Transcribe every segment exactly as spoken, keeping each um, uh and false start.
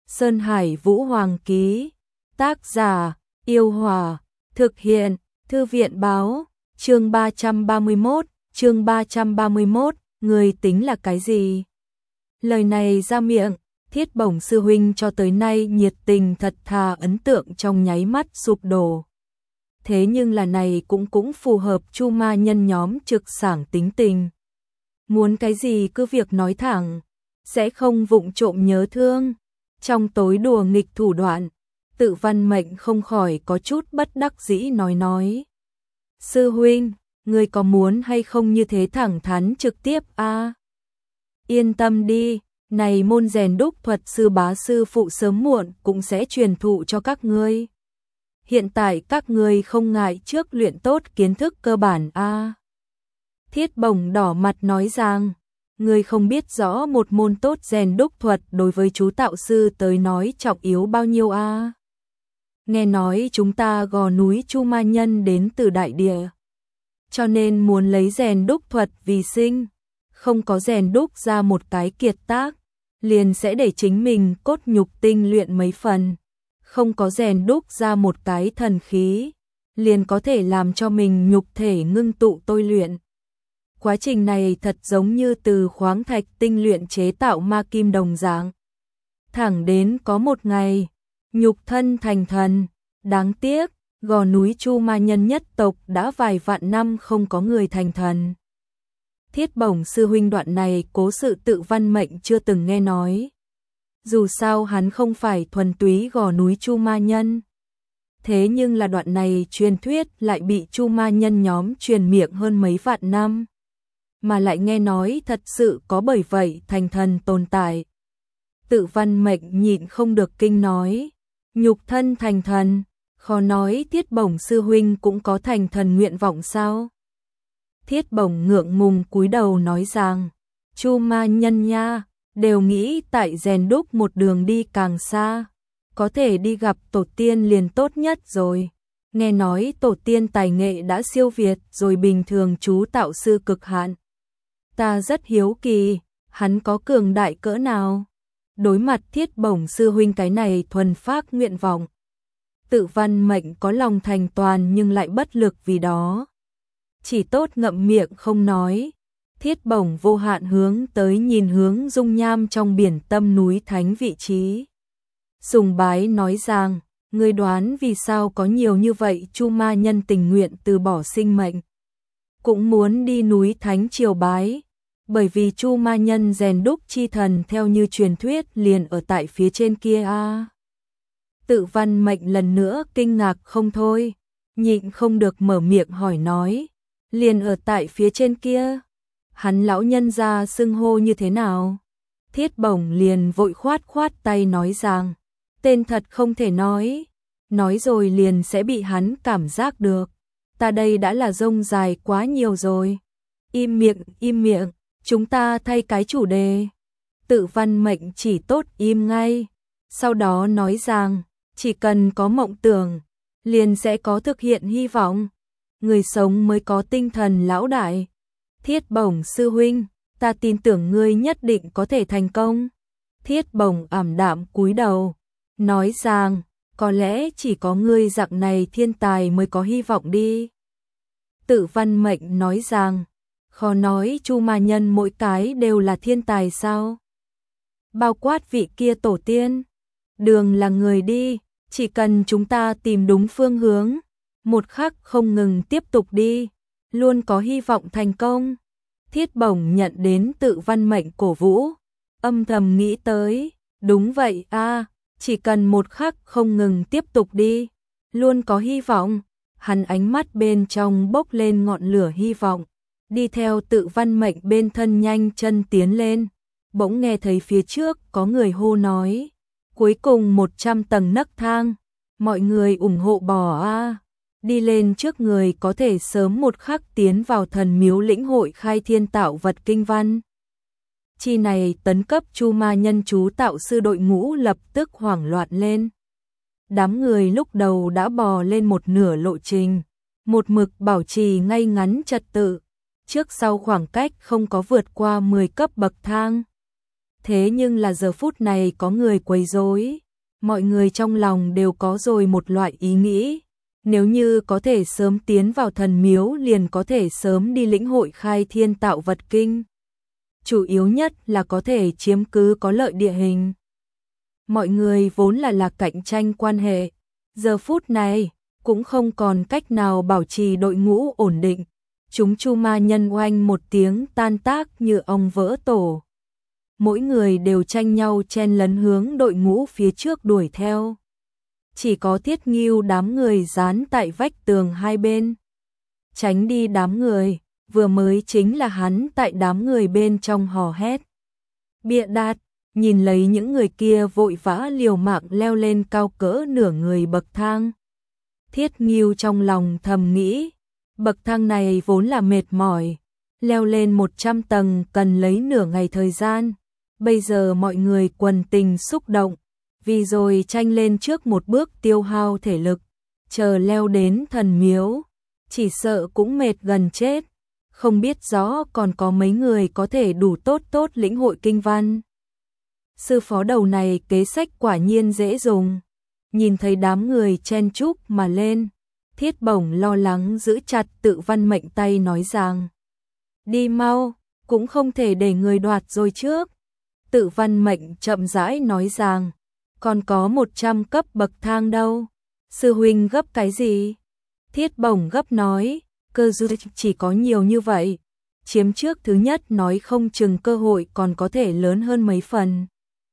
Sơn Hải Vũ Hoàng ký. Tác giả: Yêu Hòa. Thực hiện: Thư viện báo. Chương ba trăm ba mươi mốt, chương ba trăm ba mươi mốt, người tính là cái gì? Lời này ra miệng, Thiết Bổng sư huynh cho tới nay nhiệt tình thật thà ấn tượng trong nháy mắt sụp đổ. Thế nhưng là này cũng cũng phù hợp Chu Ma Nhân nhóm trực sảng tính tình. Muốn cái gì cứ việc nói thẳng, sẽ không vụng trộm nhớ thương. Trong tối đùa nghịch thủ đoạn, Tự Văn Mệnh không khỏi có chút bất đắc dĩ nói nói. Sư huynh, ngươi có muốn hay không như thế thẳng thắn trực tiếp a? À? Yên tâm đi, này môn rèn đúc thuật sư bá sư phụ sớm muộn cũng sẽ truyền thụ cho các ngươi. Hiện tại các ngươi không ngại trước luyện tốt kiến thức cơ bản a. À? Thiết Bổng đỏ mặt nói rằng, ngươi không biết rõ một môn tốt rèn đúc thuật đối với chú tạo sư tới nói trọng yếu bao nhiêu a. À? Nghe nói chúng ta gò núi Chu Ma Nhân đến từ đại địa, cho nên muốn lấy rèn đúc thuật vì sinh, không có rèn đúc ra một cái kiệt tác, liền sẽ để chính mình cốt nhục tinh luyện mấy phần, không có rèn đúc ra một cái thần khí, liền có thể làm cho mình nhục thể ngưng tụ tôi luyện. Quá trình này thật giống như từ khoáng thạch tinh luyện chế tạo ma kim đồng dạng. Thẳng đến có một ngày, nhục thân thành thần, đáng tiếc, gò núi Chu Ma Nhân nhất tộc đã vài vạn năm không có người thành thần. Thiết Bổng sư huynh đoạn này cố sự Tự Văn Mệnh chưa từng nghe nói. Dù sao hắn không phải thuần túy gò núi Chu Ma Nhân. Thế nhưng là đoạn này truyền thuyết lại bị Chu Ma Nhân nhóm truyền miệng hơn mấy vạn năm. Mà lại nghe nói thật sự có bởi vậy thành thần tồn tại. Tự Văn Mệnh nhịn không được kinh nói. Nhục thân thành thần, khó nói Thiết Bổng sư huynh cũng có thành thần nguyện vọng sao? Thiết Bổng ngượng ngùng cúi đầu nói rằng, Chu Ma Nhân nha, đều nghĩ tại rèn đúc một đường đi càng xa, có thể đi gặp tổ tiên liền tốt nhất rồi. Nghe nói tổ tiên tài nghệ đã siêu việt rồi bình thường chú tạo sư cực hạn. Ta rất hiếu kỳ, hắn có cường đại cỡ nào? Đối mặt Thiết Bổng sư huynh cái này thuần phác nguyện vọng, Tự Văn Mệnh có lòng thành toàn nhưng lại bất lực vì đó. Chỉ tốt ngậm miệng không nói. Thiết Bổng vô hạn hướng tới nhìn hướng dung nham trong biển tâm núi thánh vị trí. Sùng bái nói rằng, ngươi đoán vì sao có nhiều như vậy Chu Ma Nhân tình nguyện từ bỏ sinh mệnh, cũng muốn đi núi thánh triều bái. Bởi vì Chu Ma Nhân rèn đúc chi thần theo như truyền thuyết liền ở tại phía trên kia a. À. Tự Văn Mệnh lần nữa kinh ngạc không thôi, nhịn không được mở miệng hỏi nói, liền ở tại phía trên kia, hắn lão nhân gia xưng hô như thế nào? Thiết Bổng liền vội khoát khoát tay nói rằng, tên thật không thể nói, nói rồi liền sẽ bị hắn cảm giác được, ta đây đã là rông dài quá nhiều rồi. Im miệng, im miệng. Chúng ta thay cái chủ đề. Tự Văn Mệnh chỉ tốt im ngay. Sau đó nói rằng, chỉ cần có mộng tưởng, liền sẽ có thực hiện hy vọng. Người sống mới có tinh thần lão đại. Thiết Bổng sư huynh, ta tin tưởng ngươi nhất định có thể thành công. Thiết Bổng ảm đạm cúi đầu, nói rằng, có lẽ chỉ có ngươi dạng này thiên tài mới có hy vọng đi. Tự Văn Mệnh nói rằng, khó nói Chu Ma Nhân mỗi cái đều là thiên tài sao? Bao quát vị kia tổ tiên. Đường là người đi, chỉ cần chúng ta tìm đúng phương hướng, một khắc không ngừng tiếp tục đi, luôn có hy vọng thành công. Thiết Bổng nhận đến Tự Văn Mệnh cổ vũ, âm thầm nghĩ tới, đúng vậy a, à, chỉ cần một khắc không ngừng tiếp tục đi, luôn có hy vọng. Hắn ánh mắt bên trong bốc lên ngọn lửa hy vọng. Đi theo Tự Văn Mệnh bên thân nhanh chân tiến lên, bỗng nghe thấy phía trước có người hô nói, cuối cùng một trăm tầng nấc thang, mọi người ủng hộ bò a. Đi lên trước người có thể sớm một khắc tiến vào thần miếu lĩnh hội khai thiên tạo vật kinh văn. Chi này tấn cấp Chu Ma Nhân chú tạo sư đội ngũ lập tức hoảng loạn lên. Đám người lúc đầu đã bò lên một nửa lộ trình, một mực bảo trì ngay ngắn trật tự. Trước sau khoảng cách không có vượt qua mười cấp bậc thang. thế nhưng là giờ phút này có người quấy rối. Mọi người trong lòng đều có rồi một loại ý nghĩ, nếu như có thể sớm tiến vào thần miếu liền có thể sớm đi lĩnh hội khai thiên tạo vật kinh. Chủ yếu nhất là có thể chiếm cứ có lợi địa hình. Mọi người vốn là là cạnh tranh quan hệ, giờ phút này cũng không còn cách nào bảo trì đội ngũ ổn định. Chúng Chu Ma Nhân oanh một tiếng tan tác như ong vỡ tổ. Mỗi người đều tranh nhau chen lấn hướng đội ngũ phía trước đuổi theo. Chỉ có Thiết Ngưu đám người dán tại vách tường hai bên. Tránh đi đám người, vừa mới chính là hắn tại đám người bên trong hò hét. Bịa đặt, nhìn lấy những người kia vội vã liều mạng leo lên cao cỡ nửa người bậc thang. Thiết Ngưu trong lòng thầm nghĩ, bậc thang này vốn là mệt mỏi, leo lên một trăm tầng cần lấy nửa ngày thời gian. Bây giờ mọi người quần tình xúc động, vì rồi tranh lên trước một bước tiêu hao thể lực, chờ leo đến thần miếu, chỉ sợ cũng mệt gần chết, không biết rõ còn có mấy người có thể đủ tốt tốt lĩnh hội kinh văn. Sư phó đầu này kế sách quả nhiên dễ dùng, nhìn thấy đám người chen chúc mà lên, Thiết Bổng lo lắng giữ chặt Tự Văn Mệnh tay nói rằng, đi mau, cũng không thể để người đoạt rồi trước. Tự Văn Mệnh chậm rãi nói rằng, còn có một trăm cấp bậc thang đâu, sư huynh gấp cái gì? Thiết Bổng gấp nói, cơ duyên chỉ có nhiều như vậy, chiếm trước thứ nhất nói không chừng cơ hội còn có thể lớn hơn mấy phần.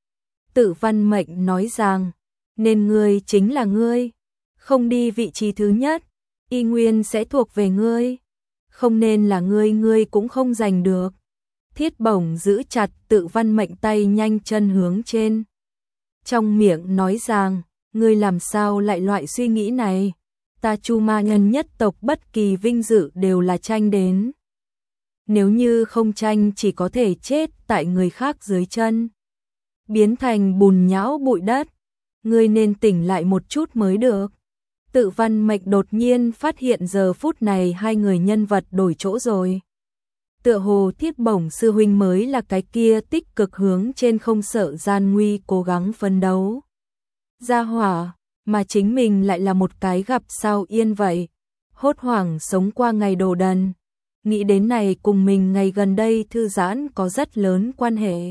Tự Văn Mệnh nói rằng, nên ngươi chính là ngươi, không đi vị trí thứ nhất, y nguyên sẽ thuộc về ngươi, không nên là ngươi ngươi cũng không giành được. Thiết Bổng giữ chặt Tự Văn Mệnh tay nhanh chân hướng trên. Trong miệng nói rằng, ngươi làm sao lại loại suy nghĩ này, ta Chu Ma Nhân nhất tộc bất kỳ vinh dự đều là tranh đến. Nếu như không tranh chỉ có thể chết tại người khác dưới chân, biến thành bùn nhão bụi đất, ngươi nên tỉnh lại một chút mới được. Tự Văn Mệnh đột nhiên phát hiện giờ phút này hai người nhân vật đổi chỗ rồi. Tựa hồ Thiết Bổng sư huynh mới là cái kia tích cực hướng trên không sợ gian nguy cố gắng phấn đấu gia hỏa, mà chính mình lại là một cái gặp sao yên vậy, hốt hoảng sống qua ngày đồ đần. Nghĩ đến này cùng mình ngày gần đây thư giãn có rất lớn quan hệ.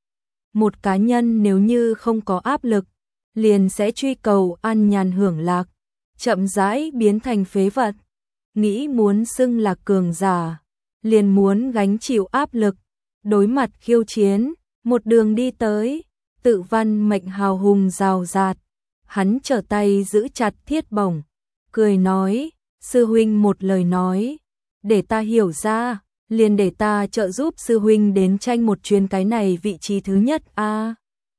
Một cá nhân nếu như không có áp lực, liền sẽ truy cầu an nhàn hưởng lạc, chậm rãi biến thành phế vật. Nghĩ muốn xưng là cường giả, liền muốn gánh chịu áp lực, đối mặt khiêu chiến, một đường đi tới. Tự Văn Mệnh hào hùng rào rạt, hắn trở tay giữ chặt Thiết Bổng, cười nói, sư huynh một lời nói, để ta hiểu ra, liền để ta trợ giúp sư huynh đến tranh một chuyến cái này vị trí thứ nhất a. À,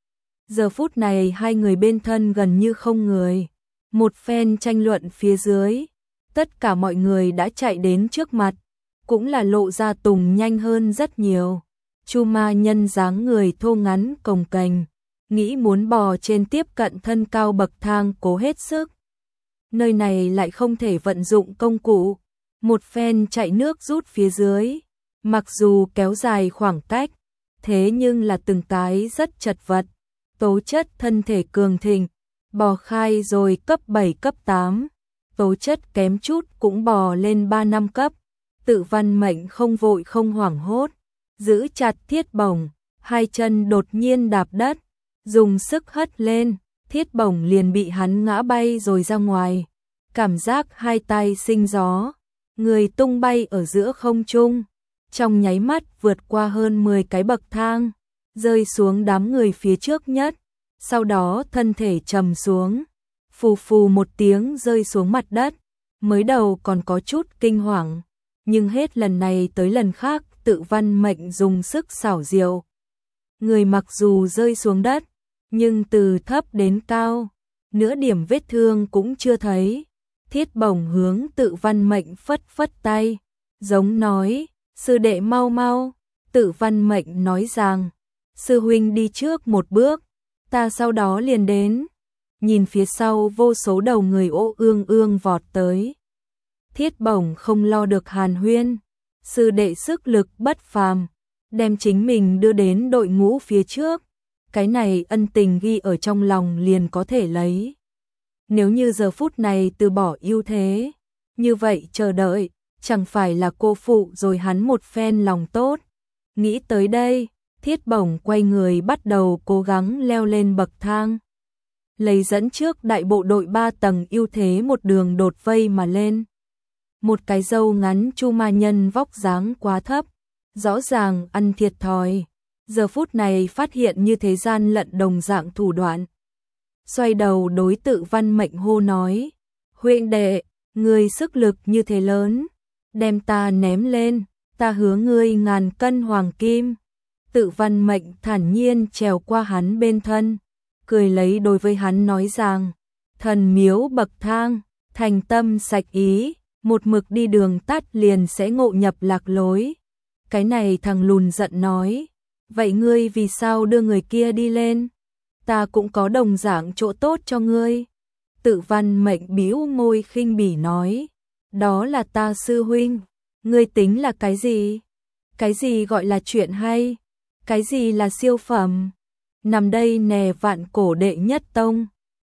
giờ phút này hai người bên thân gần như không người, một phen tranh luận phía dưới, tất cả mọi người đã chạy đến trước mặt, cũng là lộ ra tùng nhanh hơn rất nhiều. Chu Ma Nhân dáng người thô ngắn cồng kềnh, nghĩ muốn bò trên tiếp cận thân cao bậc thang cố hết sức. Nơi này lại không thể vận dụng công cụ, một phen chạy nước rút phía dưới, mặc dù kéo dài khoảng cách, thế nhưng là từng cái rất chật vật, tố chất thân thể cường thịnh, bò khai rồi cấp bảy cấp tám, tố chất kém chút cũng bò lên ba năm cấp. Tự Văn Mệnh không vội không hoảng hốt, giữ chặt Thiết Bổng, hai chân đột nhiên đạp đất, dùng sức hất lên, Thiết Bổng liền bị hắn ngã bay rồi ra ngoài. Cảm giác hai tay sinh gió, người tung bay ở giữa không trung, trong nháy mắt vượt qua hơn mười cái bậc thang, rơi xuống đám người phía trước nhất, sau đó thân thể trầm xuống, phù phù một tiếng rơi xuống mặt đất, mới đầu còn có chút kinh hoàng, nhưng hết lần này tới lần khác Tự Văn Mệnh dùng sức xảo diệu. Người mặc dù rơi xuống đất, nhưng từ thấp đến cao, nửa điểm vết thương cũng chưa thấy. Thiết Bổng hướng Tự Văn Mệnh phất phất tay, giống nói, sư đệ mau mau. Tự Văn Mệnh nói rằng, sư huynh đi trước một bước, ta sau đó liền đến. Nhìn phía sau vô số đầu người ô ương ương vọt tới. Thiết Bổng không lo được hàn huyên, sư đệ sức lực bất phàm, đem chính mình đưa đến đội ngũ phía trước. Cái này ân tình ghi ở trong lòng liền có thể lấy. Nếu như giờ phút này từ bỏ ưu thế, như vậy chờ đợi, chẳng phải là cô phụ rồi hắn một phen lòng tốt. Nghĩ tới đây, Thiết Bổng quay người bắt đầu cố gắng leo lên bậc thang. Lấy dẫn trước đại bộ đội ba tầng ưu thế một đường đột vây mà lên. Một cái râu ngắn Chu Ma Nhân vóc dáng quá thấp, rõ ràng ăn thiệt thòi. Giờ phút này phát hiện như thế gian lận đồng dạng thủ đoạn. Xoay đầu đối Tự Văn Mệnh hô nói, huynh đệ, ngươi sức lực như thế lớn, đem ta ném lên, ta hứa ngươi ngàn cân hoàng kim. Tự Văn Mệnh thản nhiên trèo qua hắn bên thân, cười lấy đối với hắn nói rằng, thần miếu bậc thang, thành tâm sạch ý, một mực đi đường tắt liền sẽ ngộ nhập lạc lối. Cái này thằng lùn giận nói, vậy ngươi vì sao đưa người kia đi lên? Ta cũng có đồng dạng chỗ tốt cho ngươi. Tự Văn Mệnh bĩu môi khinh bỉ nói, đó là ta sư huynh, ngươi tính là cái gì? Cái gì gọi là chuyện hay? Cái gì là siêu phẩm? Nằm đây nè vạn cổ đệ nhất tông,